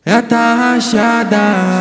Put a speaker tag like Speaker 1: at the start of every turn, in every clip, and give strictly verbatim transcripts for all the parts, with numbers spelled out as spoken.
Speaker 1: já tá rachada.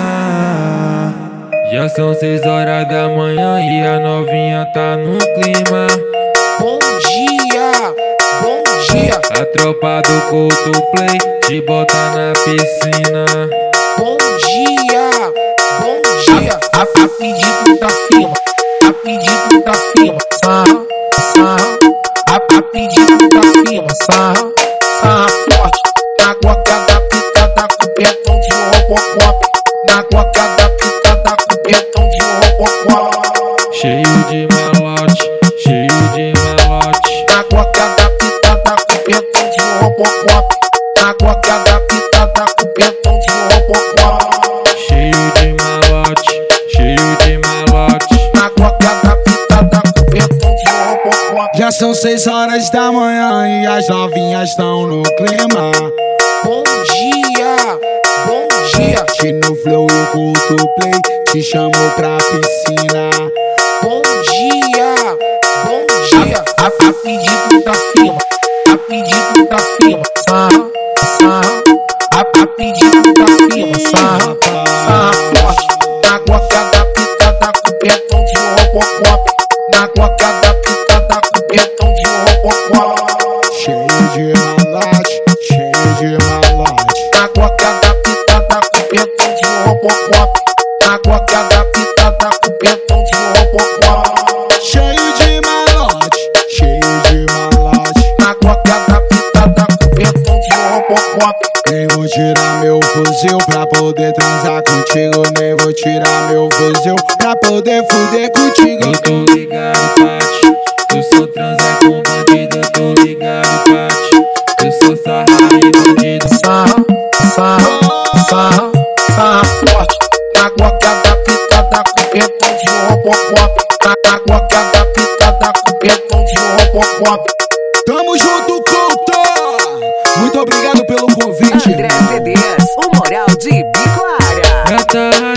Speaker 1: Já são seis horas da manhã e a novinha tá no clima.
Speaker 2: Bom dia, bom dia.
Speaker 1: A tropa do Coldplay te bota na piscina.
Speaker 2: Bom dia, bom dia.
Speaker 3: A, a, a pedido da firma, a pedido da firma, sarra, sarra. A, a pedido da firma, sarra, sarra forte. Na guaca adaptada com petão de robocop. Na guaca adaptada com petão de robocop.
Speaker 1: Cheio de malote, cheio de malote.
Speaker 3: Na guaca adaptada com petão de robocop. Na guaca adaptada com petão de robocop.
Speaker 1: Cheio de malote, cheio de malote.
Speaker 3: Na guaca adaptada com petão de robocop.
Speaker 4: Já são seis horas da manhã e as novinhas estão no clima.
Speaker 2: Bom dia, bom dia.
Speaker 4: Te no flow e o Coldplay te chamou pra piscina.
Speaker 2: Bom dia, bom dia.
Speaker 3: A, a pedido da firma, a pedido da firma, sarra, sarra. A, a pedido da firma, sarra, sarra forte. Na guaca adaptada com petão de robocop. Na guaca adaptada com petão de robocop.
Speaker 4: Cheio de malote, cheio de malote.
Speaker 3: Na guaca adaptada com petão de robocop. Na guaca adaptada com petão de robocop.
Speaker 4: Cheio de malote, cheio de malote.
Speaker 3: Na guaca adaptada com petão de robocop.
Speaker 4: Nem vou tirar meu fuzil pra poder transar contigo. Nem vou tirar meu fuzil pra poder fuder contigo.
Speaker 1: Eu tô ligado, Pati, eu sou transar com bandido. Eu tô ligado, Pati, eu sou sarra e bandido.
Speaker 3: Sarra, sarra, sarra, sarra forte. Na guaca adaptada com petão de robocop. Na, na guaca adaptada com petão de robocop.
Speaker 4: Tamo junto, Couto! Muito obrigado pelo convite.
Speaker 5: André C Ds, o moral de Biclara.
Speaker 1: Já tá